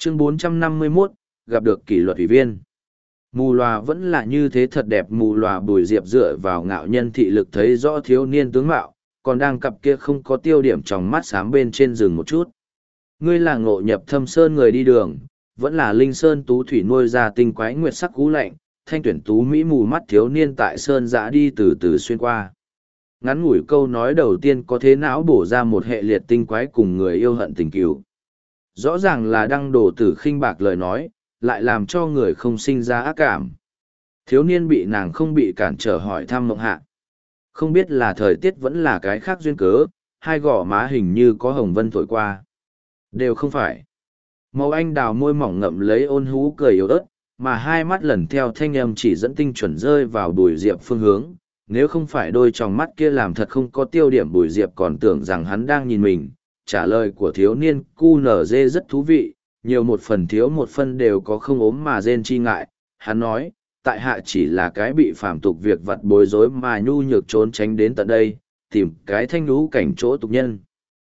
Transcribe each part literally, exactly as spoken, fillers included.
Chương bốn trăm năm mươi mốt, gặp được kỷ luật ủy viên. Mù lòa vẫn là như thế thật đẹp. Mù lòa Bùi Diệp dựa vào ngạo nhân thị lực thấy rõ thiếu niên tướng mạo, còn đang cặp kia không có tiêu điểm trong mắt xám bên trên rừng một chút. Ngươi là Ngộ Nhập Thâm Sơn người đi đường, vẫn là Linh Sơn tú thủy nuôi ra tinh quái nguyệt sắc cú lạnh, thanh tuyển tú mỹ mù mắt thiếu niên tại sơn dã đi từ từ xuyên qua. Ngắn ngủi câu nói đầu tiên có thế não bổ ra một hệ liệt tinh quái cùng người yêu hận tình cứu. Rõ ràng là đăng đồ tử khinh bạc lời nói, lại làm cho người không sinh ra ác cảm. Thiếu niên bị nàng không bị cản trở hỏi thăm Mộng Hạ. Không biết là thời tiết vẫn là cái khác duyên cớ, hai gò má hình như có hồng vân thổi qua. Đều không phải. Màu anh đào môi mỏng ngậm lấy ôn hú cười yếu ớt, mà hai mắt lần theo thanh âm chỉ dẫn tinh chuẩn rơi vào Bùi Diệp phương hướng. Nếu không phải đôi tròng mắt kia làm thật không có tiêu điểm, Bùi Diệp còn tưởng rằng hắn đang nhìn mình. Trả lời của thiếu niên cu nở dê rất thú vị, nhiều một phần thiếu một phân đều có không ốm mà rên chi ngại. Hắn nói, tại hạ chỉ là cái bị phàm tục việc vặt bối rối mà nhu nhược trốn tránh đến tận đây, tìm cái thanh lũ cảnh chỗ tục nhân.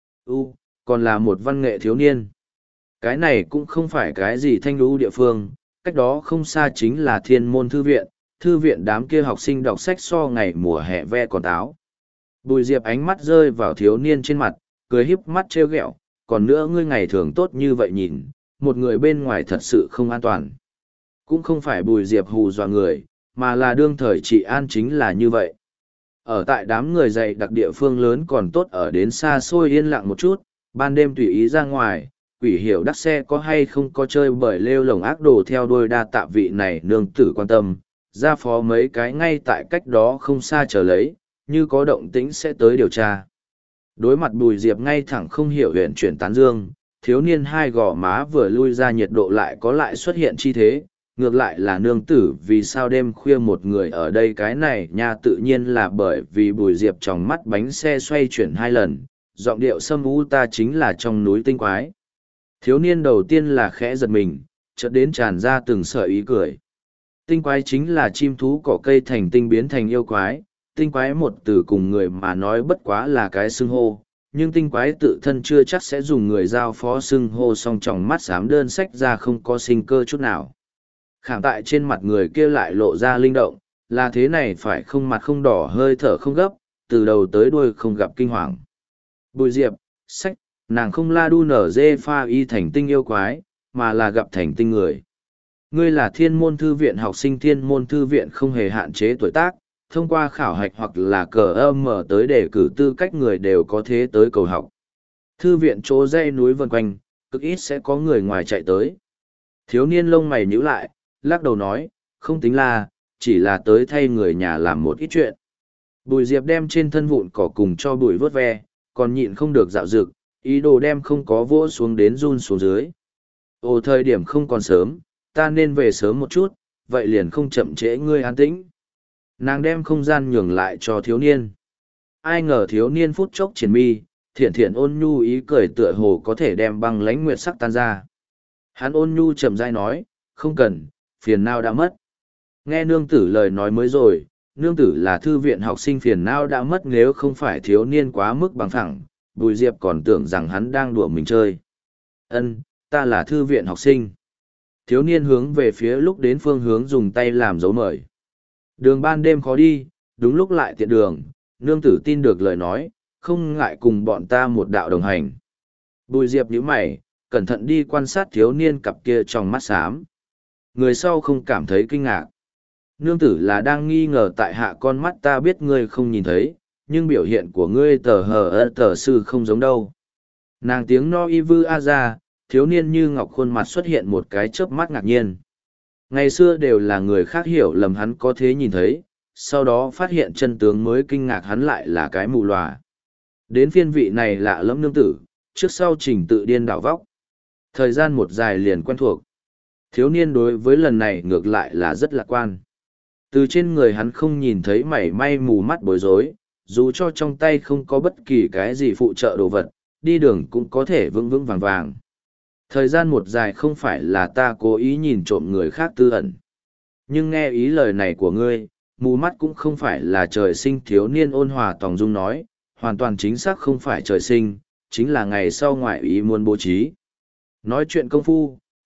U, còn là một văn nghệ thiếu niên. Cái này cũng không phải cái gì thanh lũ địa phương, cách đó không xa chính là Thiên Môn Thư Viện, thư viện đám kia học sinh đọc sách so ngày mùa hè ve còn táo. Bùi Diệp ánh mắt rơi vào thiếu niên trên mặt, cười híp mắt trêu ghẹo, còn nữa ngươi ngày thường tốt như vậy nhìn, một người bên ngoài thật sự không an toàn. Cũng không phải Bùi Diệp hù dọa người, mà là đương thời trị an chính là như vậy. Ở tại đám người dày đặc địa phương lớn còn tốt, ở đến xa xôi yên lặng một chút, ban đêm tùy ý ra ngoài, quỷ hiểu đắc xe có hay không có chơi bởi lêu lồng ác đồ theo đuôi đa tạ vị này nương tử quan tâm, ra phó mấy cái ngay tại cách đó không xa chờ lấy, như có động tĩnh sẽ tới điều tra. Đối mặt Bùi Diệp ngay thẳng không hiểu huyền chuyển tán dương, thiếu niên hai gò má vừa lui ra nhiệt độ lại có lại xuất hiện chi thế, ngược lại là nương tử vì sao đêm khuya một người ở đây cái này nha, tự nhiên là bởi vì Bùi Diệp trong mắt bánh xe xoay chuyển hai lần, giọng điệu sâm u ta chính là trong núi tinh quái. Thiếu niên đầu tiên là khẽ giật mình, chợt đến tràn ra từng sợi ý cười. Tinh quái chính là chim thú cỏ cây thành tinh biến thành yêu quái, tinh quái một từ cùng người mà nói bất quá là cái xưng hô, nhưng tinh quái tự thân chưa chắc sẽ dùng người giao phó xưng hô, song trong mắt xám đơn sách ra không có sinh cơ chút nào. Khảm tại trên mặt người kia lại lộ ra linh động, là thế này phải không mặt không đỏ hơi thở không gấp, từ đầu tới đuôi không gặp kinh hoàng. Bùi Diệp, sách, nàng không la đu nở dê pha y thành tinh yêu quái, mà là gặp thành tinh người. Ngươi là Thiên Môn Thư Viện học sinh. Thiên Môn Thư Viện không hề hạn chế tuổi tác, thông qua khảo hạch hoặc là cờ âm mở tới để cử tư cách người đều có thế tới cầu học. Thư viện chỗ dãy núi vần quanh, cực ít sẽ có người ngoài chạy tới. Thiếu niên lông mày nhíu lại, lắc đầu nói, không tính là, chỉ là tới thay người nhà làm một ít chuyện. Bùi Diệp đem trên thân vụn cỏ cùng cho bụi vớt ve, còn nhịn không được dạo dực, ý đồ đem không có vỗ xuống đến run xuống dưới. Ồ, thời điểm không còn sớm, ta nên về sớm một chút, vậy liền không chậm trễ ngươi an tĩnh. Nàng đem không gian nhường lại cho thiếu niên. Ai ngờ thiếu niên phút chốc triển mi, thiện thiện ôn nhu ý cười tựa hồ có thể đem băng lãnh nguyệt sắc tan ra. Hắn ôn nhu chậm rãi nói, không cần, phiền não đã mất. Nghe nương tử lời nói mới rồi, nương tử là thư viện học sinh, phiền não đã mất. Nếu không phải thiếu niên quá mức bằng phẳng, Bùi Diệp còn tưởng rằng hắn đang đùa mình chơi. Ân, ta là thư viện học sinh. Thiếu niên hướng về phía lúc đến phương hướng dùng tay làm dấu mời. Đường ban đêm khó đi, đúng lúc lại tiện đường, nương tử tin được lời nói, không ngại cùng bọn ta một đạo đồng hành. Bùi Diệp nhíu mày, cẩn thận đi quan sát thiếu niên cặp kia trong mắt xám. Người sau không cảm thấy kinh ngạc. Nương tử là đang nghi ngờ tại hạ con mắt ta biết ngươi không nhìn thấy, nhưng biểu hiện của ngươi tờ hờ ơ tờ sư không giống đâu. Nàng tiếng no y vư a ra, thiếu niên như ngọc khuôn mặt xuất hiện một cái chớp mắt ngạc nhiên. Ngày xưa đều là người khác hiểu lầm hắn có thế nhìn thấy, sau đó phát hiện chân tướng mới kinh ngạc hắn lại là cái mù lòa. Đến phiên vị này lạ lẫm nương tử, trước sau trình tự điên đảo vóc. Thời gian một dài liền quen thuộc. Thiếu niên đối với lần này ngược lại là rất lạc quan. Từ trên người hắn không nhìn thấy mảy may mù mắt bối rối, dù cho trong tay không có bất kỳ cái gì phụ trợ đồ vật, đi đường cũng có thể vững vững vàng vàng. Thời gian một dài không phải là ta cố ý nhìn trộm người khác tư ẩn. Nhưng nghe ý lời này của ngươi, mù mắt cũng không phải là trời sinh. Thiếu niên ôn hòa tòng dung nói, hoàn toàn chính xác không phải trời sinh, chính là ngày sau ngoại ý muốn bố trí. Nói chuyện công phu,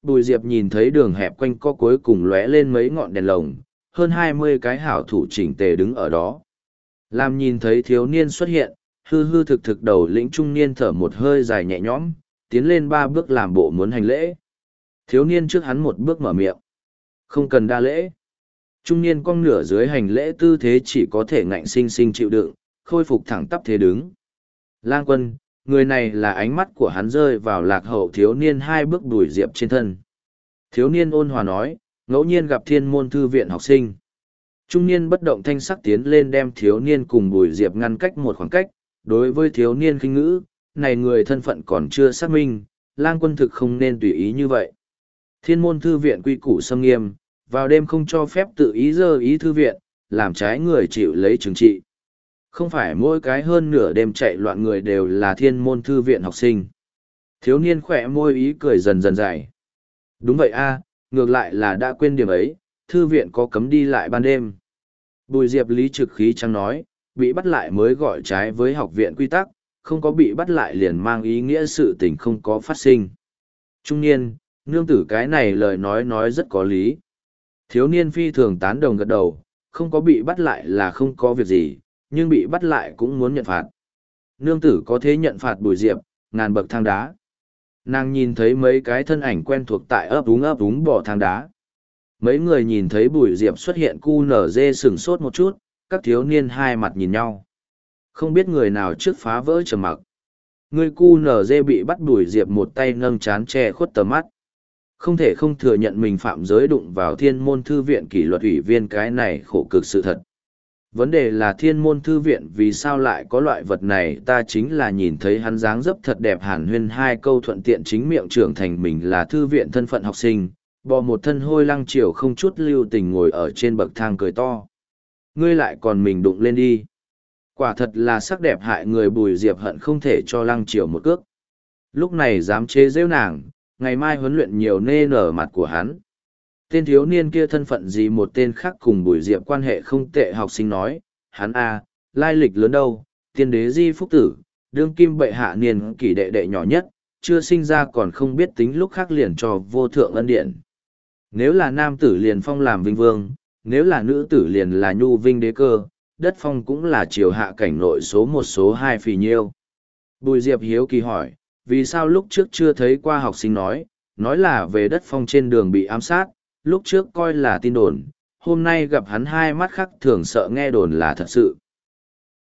Bùi Diệp nhìn thấy đường hẹp quanh co cuối cùng lóe lên mấy ngọn đèn lồng, hơn hai mươi cái hảo thủ chỉnh tề đứng ở đó. Làm nhìn thấy thiếu niên xuất hiện, hư hư thực thực đầu lĩnh trung niên thở một hơi dài nhẹ nhõm, tiến lên ba bước làm bộ muốn hành lễ. Thiếu niên trước hắn một bước mở miệng. Không cần đa lễ. Trung niên cong nửa dưới hành lễ tư thế chỉ có thể ngạnh sinh sinh chịu đựng, khôi phục thẳng tắp thế đứng. Lang Quân, người này là ánh mắt của hắn rơi vào lạc hậu thiếu niên hai bước Bùi Diệp trên thân. Thiếu niên ôn hòa nói, ngẫu nhiên gặp thiên môn thư viện học sinh. Trung niên bất động thanh sắc tiến lên đem thiếu niên cùng Bùi Diệp ngăn cách một khoảng cách, đối với thiếu niên khinh ngữ, này người thân phận còn chưa xác minh, Lang Quân thực không nên tùy ý như vậy. Thiên môn thư viện quy củ xâm nghiêm, vào đêm không cho phép tự ý dơ ý thư viện, làm trái người chịu lấy trừng trị. Không phải mỗi cái hơn nửa đêm chạy loạn người đều là thiên môn thư viện học sinh. Thiếu niên khỏe môi ý cười dần dần dày. Đúng vậy a, ngược lại là đã quên điểm ấy, thư viện có cấm đi lại ban đêm. Bùi Diệp lý trực khí chẳng nói, bị bắt lại mới gọi trái với học viện quy tắc, không có bị bắt lại liền mang ý nghĩa sự tình không có phát sinh. Trung niên, nương tử cái này lời nói nói rất có lý. Thiếu niên phi thường tán đồng gật đầu, không có bị bắt lại là không có việc gì, nhưng bị bắt lại cũng muốn nhận phạt. Nương tử có thế nhận phạt Bùi Diệp, ngàn bậc thang đá. Nàng nhìn thấy mấy cái thân ảnh quen thuộc tại ấp úng ấp úng bỏ thang đá. Mấy người nhìn thấy Bùi Diệp xuất hiện cu nở dê sửng sốt một chút, các thiếu niên hai mặt nhìn nhau. Không biết người nào trước phá vỡ trầm mặc. Người cu nở dê bị bắt Bùi Diệp một tay nâng chán che khuất tầm mắt. Không thể không thừa nhận mình phạm giới đụng vào thiên môn thư viện kỷ luật ủy viên cái này khổ cực sự thật. Vấn đề là thiên môn thư viện vì sao lại có loại vật này, ta chính là nhìn thấy hắn dáng dấp thật đẹp hàn huyên hai câu thuận tiện chính miệng trưởng thành mình là thư viện thân phận học sinh, bò một thân hôi lăng chiều không chút lưu tình ngồi ở trên bậc thang cười to. Ngươi lại còn mình đụng lên đi. Quả thật là sắc đẹp hại người Bùi Diệp hận không thể cho lăng chiều một cước. Lúc này dám chế giễu nàng, ngày mai huấn luyện nhiều nê nở mặt của hắn. Tên thiếu niên kia thân phận gì một tên khác cùng Bùi Diệp quan hệ không tệ học sinh nói, hắn a, lai lịch lớn đâu, tiên đế di phúc tử, đương kim bệ hạ niên kỷ đệ đệ nhỏ nhất, chưa sinh ra còn không biết tính lúc khác liền cho vô thượng ân điện. Nếu là nam tử liền phong làm vinh vương, nếu là nữ tử liền là nhu vinh đế cơ, đất phong cũng là triều hạ cảnh nội số một số hai phì nhiêu. Bùi Diệp hiếu kỳ hỏi, vì sao lúc trước chưa thấy qua học sinh nói, nói là về đất phong trên đường bị ám sát, lúc trước coi là tin đồn, hôm nay gặp hắn hai mắt khác thường sợ nghe đồn là thật sự.